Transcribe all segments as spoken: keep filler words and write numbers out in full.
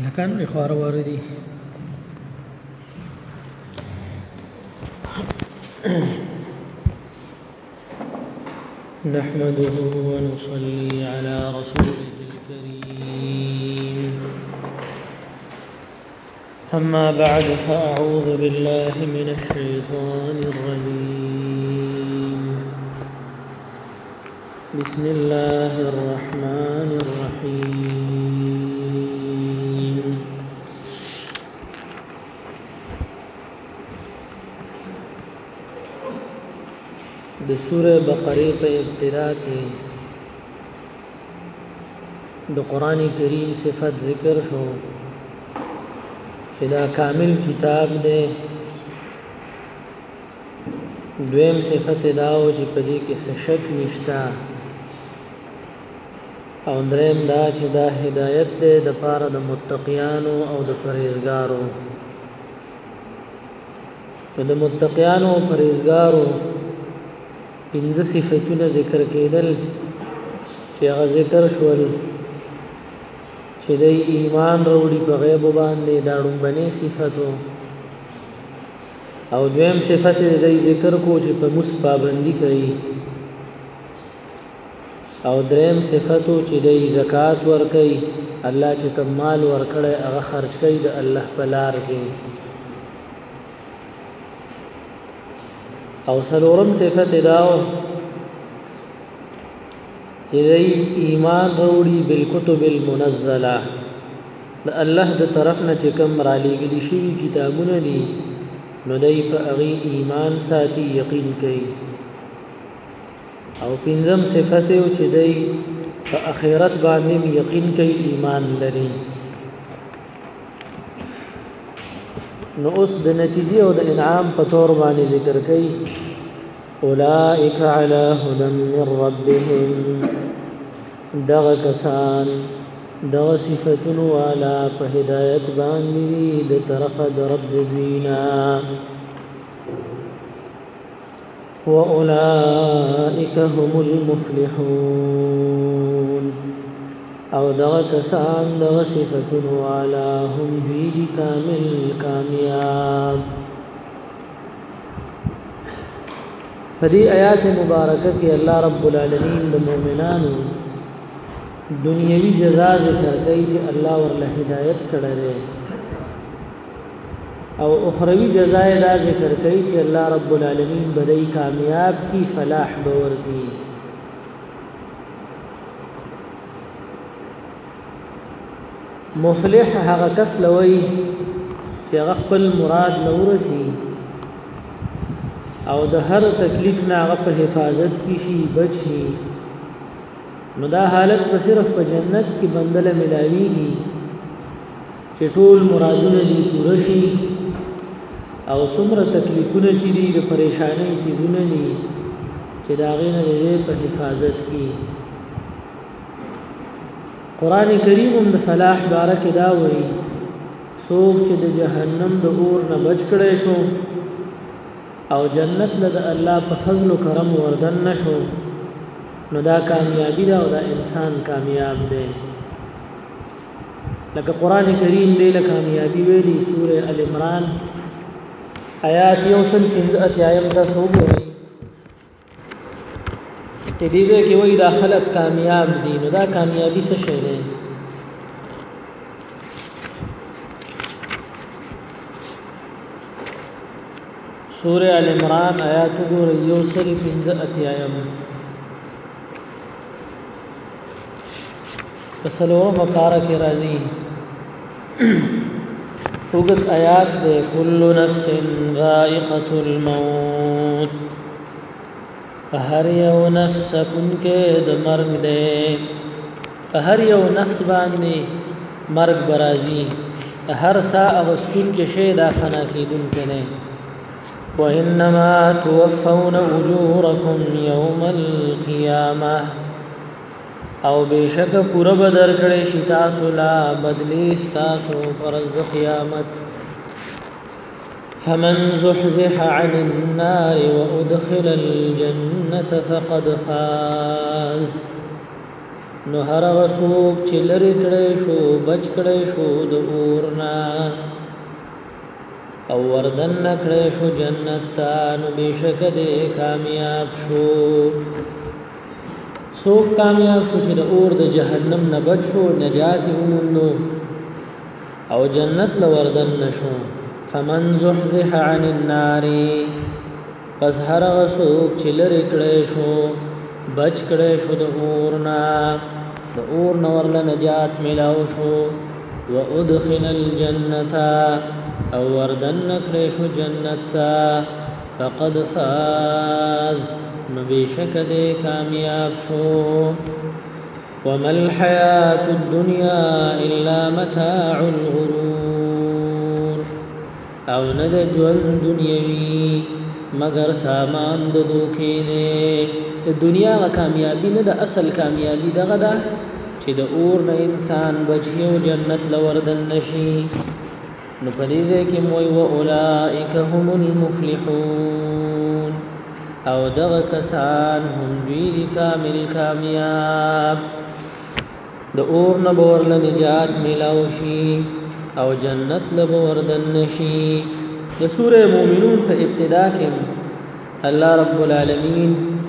لكن إخوار واردي نحمده ونصلي على رسوله الكريم. أما بعد فأعوذ بالله من الشيطان الرجيم. بسم الله الرحمن الرحيم. د سورة بقره په ابتدا کې د قرآن کریم صفت ذکر شو چې دا کامل کتاب دی. دویم صفت دا او چې په دې کې څه شک نشته، او دریم دا چې دا هدایت دی د پاره د متقیانو او د پرهیزګارو. د متقیانو او پرهیزګارو پنځه صفتونه ذکر کېدل چې هغه ذکر شول چې د ایمان وروړي په غیب باندې دا ډومبني صفتو، او دویم صفت د ذکر کو چې په مس پابندي کوي، او دریم صفتو چې د زکات ور کوي، الله چې کوم مال ور کړي هغه خرج کوي د الله په لار کې، او سلورم صفت داو چې دی ایمان وروړي بالکتب المنزله، د الله د طرف نه چې کوم را لېږلي شوي کتابونه دي نو دی په هغې ایمان ساتي، یقین کوي. او پنځم صفت یو چې دی په آخرت باندې یقین کوي، ایمان لري. نو اوس د نتیجې او د انعام په تور باندې ذکر کوي اولئک علی هدى من ربهم، دغه کسان دغه صفتون والا په هدایت باندې د طرفه د رب دینا. واولئک هم المفلحون، او دغه کسان دغه صفتون والا هم دوی کامل کامیاب. فدی آیات مبارکه کې الله رب العالمین د مؤمنانو دنیوي جزا ذکر کوي چې الله ورله هدایت کړی، او اخروی جزا دا ذکر کوي چې الله رب العالمین بدای کامیاب کی، فلاح باور کی. مفلح هغه کس لوي چې هغه خپل مراد نورسي، او د هر تکلیف نه هغه په حفاظت کې شي، بچي. نو دا حالت په صرف په جنت کې بندله ملاويږي چې ټول مرادونه دي پوره شي، او څومره تکلیفونه چې دي د پریشانۍ سيزونه دي چې دا غینه دې په حفاظت کې. قران کریم هم د فلاح بارک دا وایي څوک چې د جهنم د اور نه بچ کړي شو او جنت له الله په فضل او کرم وردن نشو، نو دا کامیابی دا او دا انسان کامیاب دی. لکه قران کریم دی له کامیابی ویلي سوره ال عمران آیات یو سل پنځه اتیایم تاسو وګورئ چې دې کې وایي دا خلک کامیاب دي. نو دا کامیابی څه شی دی؟ سورة ال عمران آیات وګورئ یو سل پنځه اتیایم فسلوم پارا کې راځي وګت آیات ده كل نفس ذائقة الموت، هر یو نفس کن کې د مرګ ده، هر یو نفس باندې مرګ برازي، هر سا اغستون کې شی دا فنا کېدون کنه. وإنما توفون أجوركم يوم القيامة، او بشک پورا بدر کړي شي تاسو لا بدلی تاسو پرز د قیامت. فمن زحزح عن النار وأدخل الجنة فقد فاز، نو هر غسوک چې لري کړي شو بچ کړي شو د اورنا او وردن نکړي شو جنت ته نو بشک دې کامیاب شو سوک کامیاب شو چې د اور د جهنم نه بچ شو نجات ومنو او جنت لوردن نشو فمن زحزح عن النار پس هر غسوک چې لري کړي شو بچ کړي شو د اورنا د اور نور له نجات ملاو شو وادخل الجنه او وردن کړي شو جنت فقد فاز نبيشك دې کامیاب شو وما الحياة الدنيا إلا متاع الغرور او ند ژوند دنیوي مگر سامان د دوکې نه د دنیا غ کامیابی نه د اصل کامیابی دغه ده چې د اور نه انسان بچي او جنت لوردن نشي نو پدې کې موي و اولائک هم المفلحون او دغه کسان هم دوی کامل کامیاب د اور نه بورل نجات ملاو شي او جنت لوردن نشي د سوره مومنون په ابتدا کې الله رب العالمین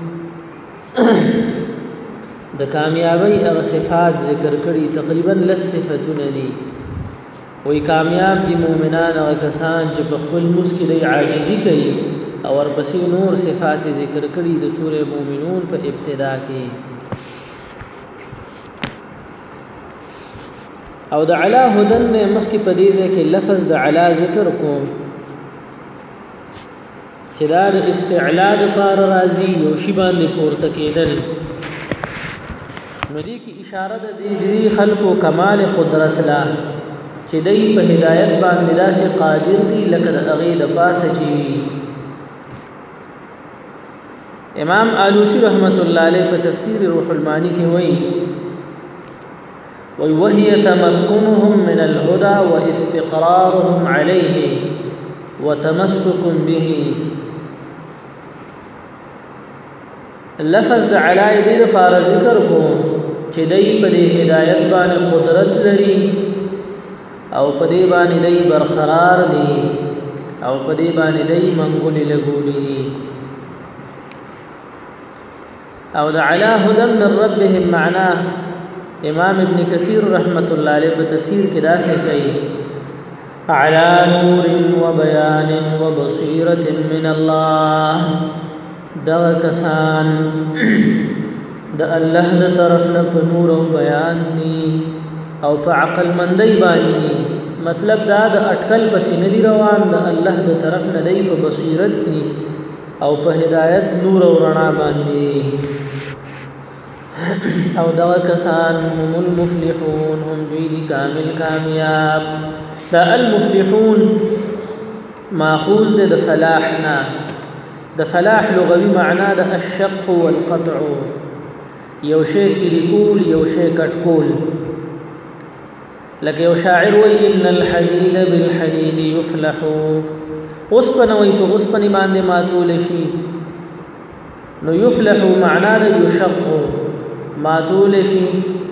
د کامیابی او صفات ذکر کړي تقریبا لس صفاتونه دي وی کامیاب دي مؤمنان او کسان چې په خپل مسکې د عاجزي کوي او ورپسې نور صفات ذکر کړي د سوره مومنون په ابتدا کې او د علا هدن مخکې په دې ځای کې لفظ د علا ذکر کوم چې دا د استعلا د پار راځي یو شی باندې پورته کېدل نو دې کې اشاره ده دې خلقو کمال قدرت لا چې دې په هدایت باندې داسې قادر دي لکه د هغې د پاسه چې امام آلوسی رحمت الله علیه په تفسیر روح المانی کې وایي وهي تمكنهم من الهدى واستقرارهم عليه وتمسك به لفظ د علای دې لپاره ذکر کوم چې دای په دې هدایت باندې قدرت لري او په دې باندې دای برقرار دي او په دې باندې دای منګولې لګولې او د علا هدى من ربهم معناه امام ابن کثیر رحمت الله علیه په تفسیر کې دا څه کوي على نور وبيان وبصيرة من الله دا کسان د الله د طرف نه په نور او بیان دي او په عقل مندۍ باندې دي مطلب دا د اٹکل پسې نه دی روان د الله د طرف نه دی په بصیرت دي او په هدایت نور او رڼا باندې او دا کسان هم المفلحون هم دوی کامل کامیاب دا المفلحون ماخوذ د فلاحنا د فلاح لغوي معنا د الشق والقطع یو شی سلیکول یو شی کټکول لکه یو شاعر وی ان الحديد بالحديد يفلح اوسپنه وی په اوسپنه باندې ماتول شي نو يفلح معنا د يشق ماتول شي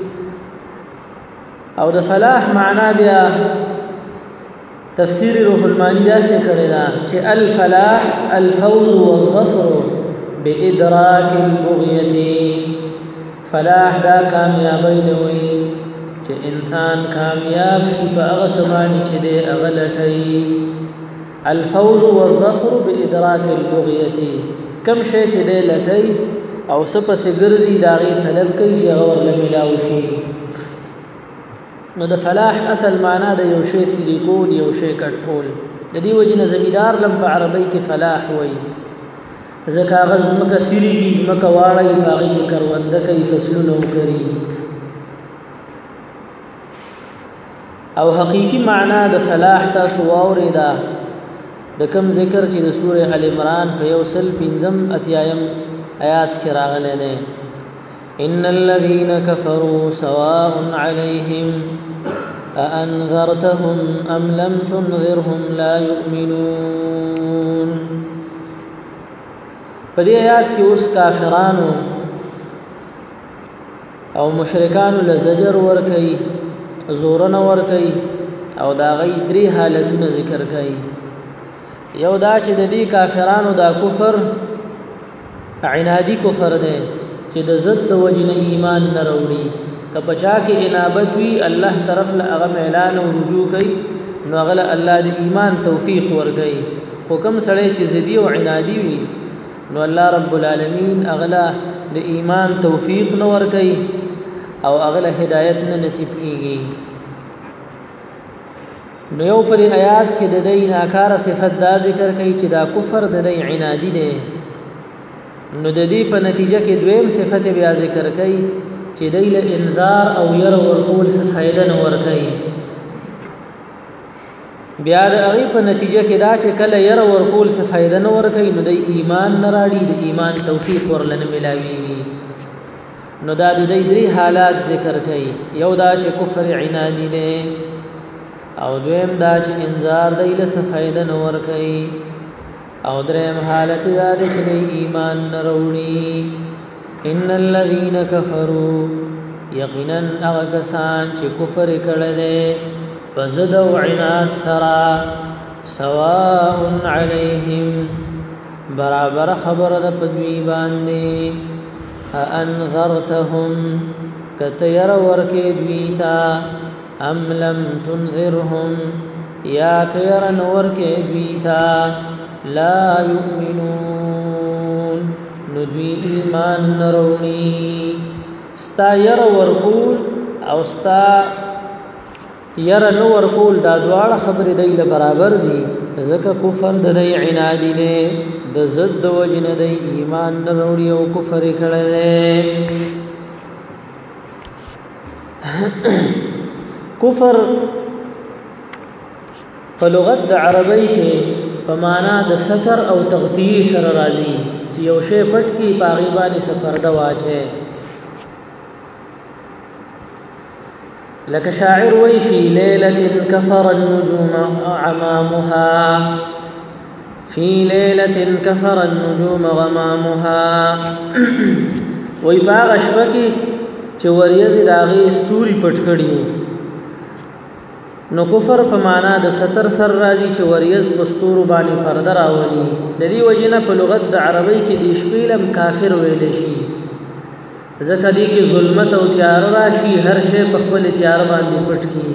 او د فلاح معنا بیا تفسیر روح المانی دا سے کرے دا چې الفلاح الفوز والظفر بادراک البغیه فلاح دا کامیابی نوی چې انسان کامیاب شي په هغه سمانی چې دی هغه لټي الفوز والظفر بادراک البغیه کم شی چې دی لټي او سپس ګرځي داغي طلب کوي چې هغه ورله ملاوي شي نو د فلاح اصل معنا د یو شی سلیکول یو شی کټول د دې وجنه زمیدار لم په عربی کې فلاح وایي ځکه هغه ځمکه سریږي ځمکه واړی هغې کې کرونده کوي فصلونه وکري او حقیقي معنا د فلاح تاسو واورېده د کوم ذکر چې د سورې ال عمران په یو سل پنځم اتیایم آیات کې راغلی دی ان الذين كفروا سواء عليهم أأنذرتهم أم لم تنذرهم لا يؤمنون په دې آیات کې اوس کافرانو او مشرکان لزجر ور کوي زورن ور کوي او دا غي درې حالتونه ذکر کوي یو دا چې د دې کافرانو دا کفر عنادي کفر دی چې د ضد وجن ایمان نه وروړي کپچا کې انابت وی الله طرف له هغه اعلان او رجوع کوي نو هغه الله د ایمان توفیق ورګي حکم سره چې زدي او عنادي وي نو الله رب العالمین هغه د ایمان توفیق نو ورګي او هغه هدایت نه نصیب کیږي نو یو پر آیات کې د دې ناکاره صفت دا ذکر کوي چې دا کفر د دې عنادي دی نو د دې په نتیجه کې دویم صفت بیا ذکر کوي چې دې له انذار او ير ورکول څه فائدہ نه ورکړي بیا د هغه په نتیجه کې دا چې کله ير ورکول څه فائدہ نه ورکړي نو د ایمان نه راړي د ایمان توفیق ورلنه ملاويږي نو دا د دې درې حالات ذکر کوي یو دا چې کفر عنادي دی او دویم دا چې انذار د له څه فائدہ نه ورکړي او دریم حالت دا چې ایمان نه وروړي ان الذين كفروا يقينا اغكسان چې کفر کړل فزد او عناد سرا سواء عليهم برابر خبر د پدوی باندې انذرتهم کتیر ورکه دویتا ام لم تنذرهم یا کیر نور کې دویتا لا يؤمنون ندوی ایمان نروڑی ستا یر ورکول او ستا یر نو ورکول دا دوار خبر دیل برابر دی زکا کفر دی عنادی دی د زد وجن دی ایمان نروڑی او کفر کردی کفر فلغت عربی کے پمانا د ستر او تغطیه سره راځي چې یو شی پټ کی پاغي باندې سپرده واچي لك شاعر وی فی لیلة کفر النجوم عمامها فی لیلة کفر النجوم غمامها وی باغ شپکی چې وریځ داغي استوري پټ کړیو نو کفر په معنا د ستر سر راځي چې وریز پستور باندې پرده راولي د دې وجنه په لغت د عربی کې د شپیلم کافر ویل شي ځکه دې کې ظلمت او تیار راشي هر شی په خپل تیار باندې پټ کی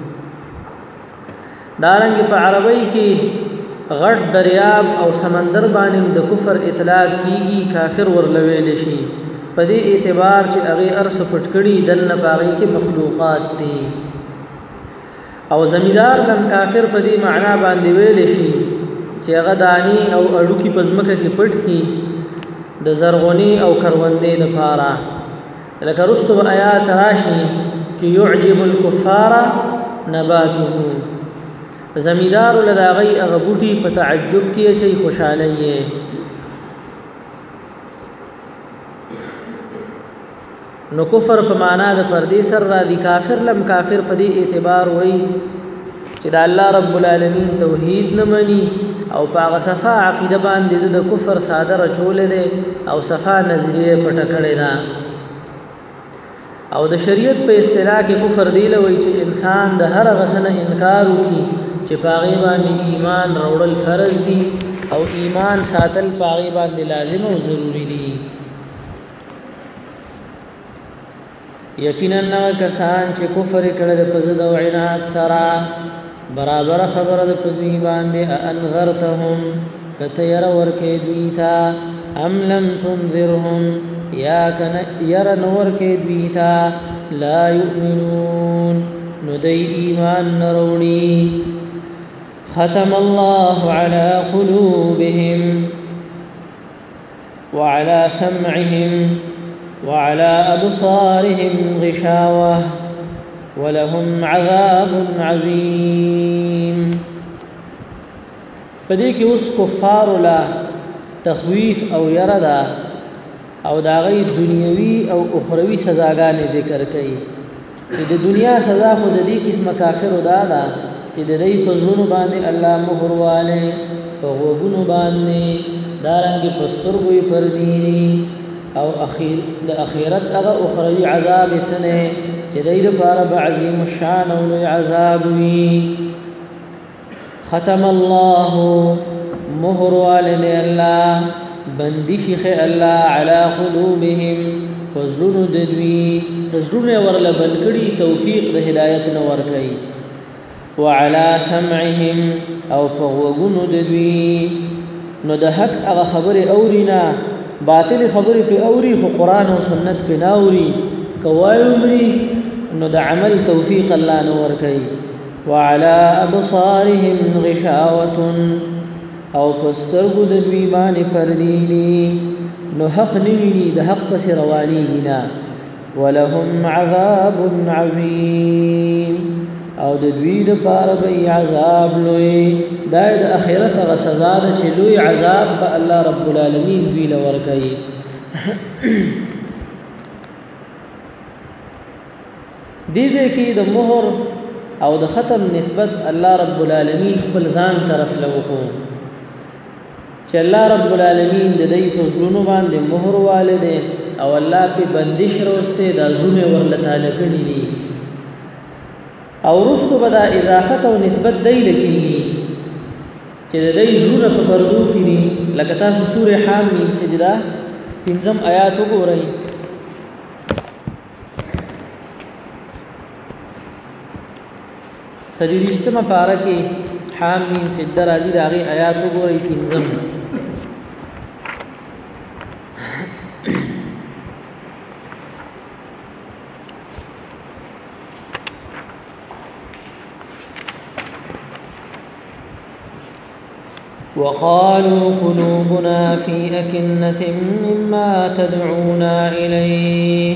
دارنګ په عربی کې غټ دریاب او سمندر باندې د کفر اطلاق کیږي کافر ورلویل شي په دې اعتبار چې هغه ارس پټ کړي دنه باغی کې مخلوقات دي او زمیدار لم کافر په دې معنا باندې ویل شي چې هغه دانی او اړو کې پزمکه کې پټ کی د زرغونی او کروندې لپاره لکه رستو آیات راشي چې يعجب الكفار نباته زمیدار لداغي هغه بوټي په تعجب کې چې خوشاله یې نو کفر په معنا د پردي سر را دي کافر لم کافر په دې اعتبار وای چې د الله رب العالمین توحید نه مني او په صفه عقیده باندې د کفر صادره چولې او صفه نظریه پټ کړي دا او د شریعت په اصطلاح کې کفر دی لوي چې انسان د هر غسنه انکار وکړي چې پاغي باندې ایمان راوړل فرض دي او ایمان ساتل پاغي باندې لازم او ضروری دي یقینا نو کسان چې کفر کړي د پزد او عناد سرا برابر خبره د پدوی باندې انذرتهم کته ير ورکه دویتا ام لم تنذرهم یا کن ير نور کې دویتا لا يؤمنون ندی ایمان نروړي ختم الله على قلوبهم وعلى سمعهم وعلى أبصارهم غشاوة ولهم عذاب عظيم فدې کې اوس کفار لا تخویف او يردا او داغي دنیوي او اخروی سزاګانې ذکر کړي چې د دنیا سزا خو د دې قسم کافر ودا ده چې د دې په ژوند باندې الله مهر والے په وګونو باندې دارنګ پسترګوي پرديني او اخیر د اخرت هغه اخروی عذاب سنه چې دای لپاره بعظیم الشان او لوی عذاب وي ختم الله مهر والد الله بندش خ الله على قلوبهم فزلون ددوی فزلون ورل بنکړي توفیق د هدایت نو ور کوي وعلى سمعهم او فوغون ددوی نو د حق هغه خبره اورینا باطل خبره په اوري خو قران او سنت په ناوري کوي عمري نو د عمل توفیق الله نو ور کوي وعلى ابصارهم غشاوه او پسترګو د دوی باندې پرديني نو حق نیوی د حق پس روانينا ولهم عذاب عظیم او د دوی د پاره به عذاب لوی د اخرت غ سزا ده چې لوی عذاب به الله رب العالمین دوی لور کوي دې ځکه د مهر او د ختم نسبت الله رب العالمین خپل ځان طرف لوکو چې الله رب العالمین د دې په ژوند باندې مهر والده او الله په بندش روسته د ژوند ورله تعالی کړی دي او رستو بدا اضافت او نسبت دی لکېږي چې د دې ژوند په پردو کې دي لکه تاسو سوره حامیم سجده پنځم آیات وګورئ سجدشتمه پارا کې حامیم سجده راځي د هغه آیات وګورئ پنځم وقالوا قلوبنا في أكنة مما تدعونا إليه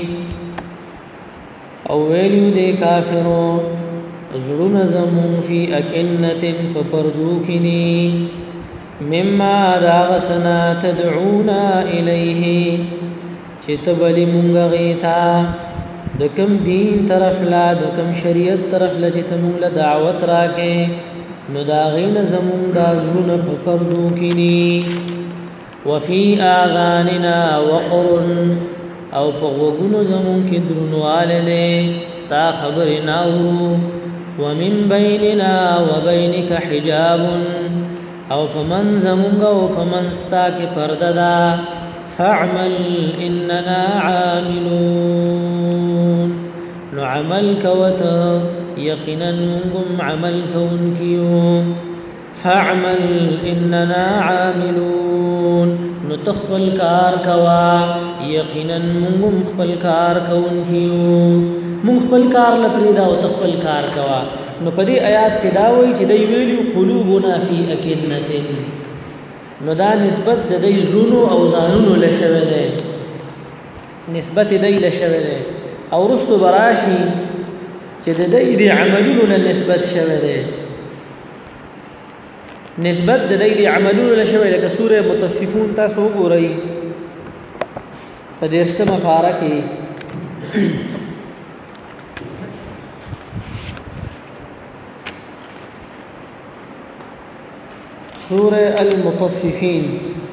أولي دي كافرون زړونه زمون فی اکنه فپردوکنی مما داغسنا تدعونا الیه چتبلی مونږ غیتا د کوم دین طرف لا د کوم شریعت طرف لا چې تمونږ له دعوت راکې نو داغین زمون دا زړونه فپردوکنی وفي آذاننا وقر او په وګونو زمون کې درنواله نه ستا خبر ناورو ومن بيننا وبينك حجاب او فمن زمونږ او فمن ستا کې پرده ده فاعمل اننا عاملون نو عمل کوت یقینا موږ عمل کوونکیو فاعمل اننا عاملون نو تخفل کار کوا یقینا موږ خپل کار کوونکیو موږ خپل کار لپاره او تخپل کار کوا نو په دې آیات کې دا وایي چې دی ویلو قلوبنا فی اکنه نو دا نسبت د دې زړونو او ځانونو له شوه ده نسبت دی له شوه ده او رستو براشي چې د دې د عملونو له نسبت شوه ده نسبت د دې د عملونو له شوه لکه سوره مطففون تاسو وګورئ په دې شتمه پارا کې سورة المطففين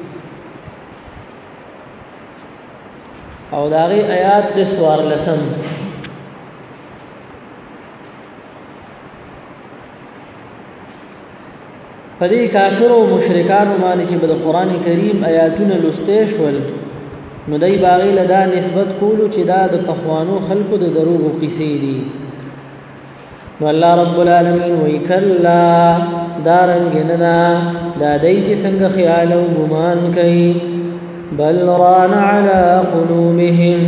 او داغي آیات د سوار لسم پدې کافر او مشرکان باندې چې د قران کریم آیاتونه لسته شول نو دای باغی لدا نسبت کولو چې دا د پخوانو خلقو د دروغ قصې دي نو الله رب العالمین وی کلا دارنګ نه دا دای چې څنګه خیال او ګمان کوي بل ران على قلوبهم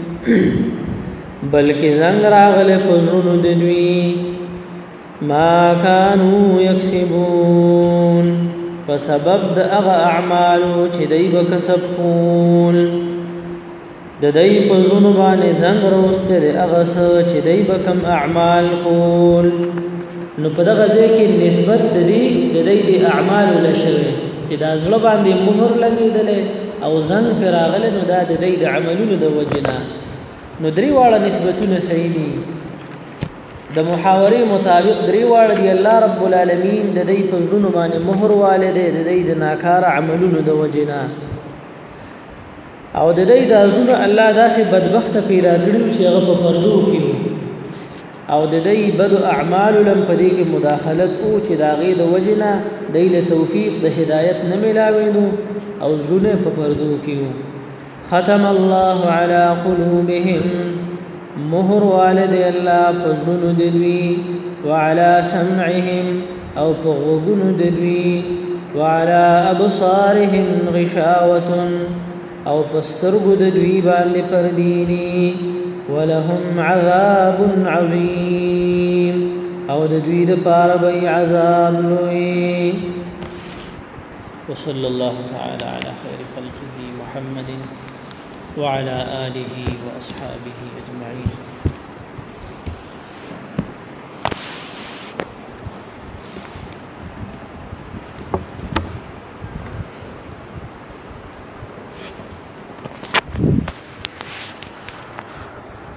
بلکې زنګ راغله پزړونو د دوی ما كانوا يكسبون فسبب د هغه اعمال چې دای به کسب کول د دای په زړونو باندې زنګ راوسته د هغه چې دای به کم اعمال کول نو په دغه ځکه نسبت د دې د دې د اعمال له شوه چې دا زړه باندې مهر لګیدل او زنګ پر راغله نو دا د دې د عملونو د وجنا نو درې واړه نسبتونه صحیح دي د محاورې مطابق درې واړه دی الله رب العالمین د دې په ژوند باندې مهر والده د دې د ناکار عملونو د وجنا او د دې د ازونه الله داسې بدبخت پیدا کړو چې هغه په پردو کې او د دې بد اعمال لم پدې کې مداخلت او چې داغې د وجنه د توفیق د هدایت نه ملاوینو او زونه په پردو کې ختم الله على قلوبهم مهر والد الله پزنو دلوي وعلى سمعهم او پغوگنو دلوي وعلى ابصارهم غشاوة او پسترگو دلوي باندې پرديني ولهم عذاب عظيم او دلوي دپاره بي عذاب لوي وصلى الله تعالى على خير خلقه محمد وعلى آله وأصحابه أجمعين.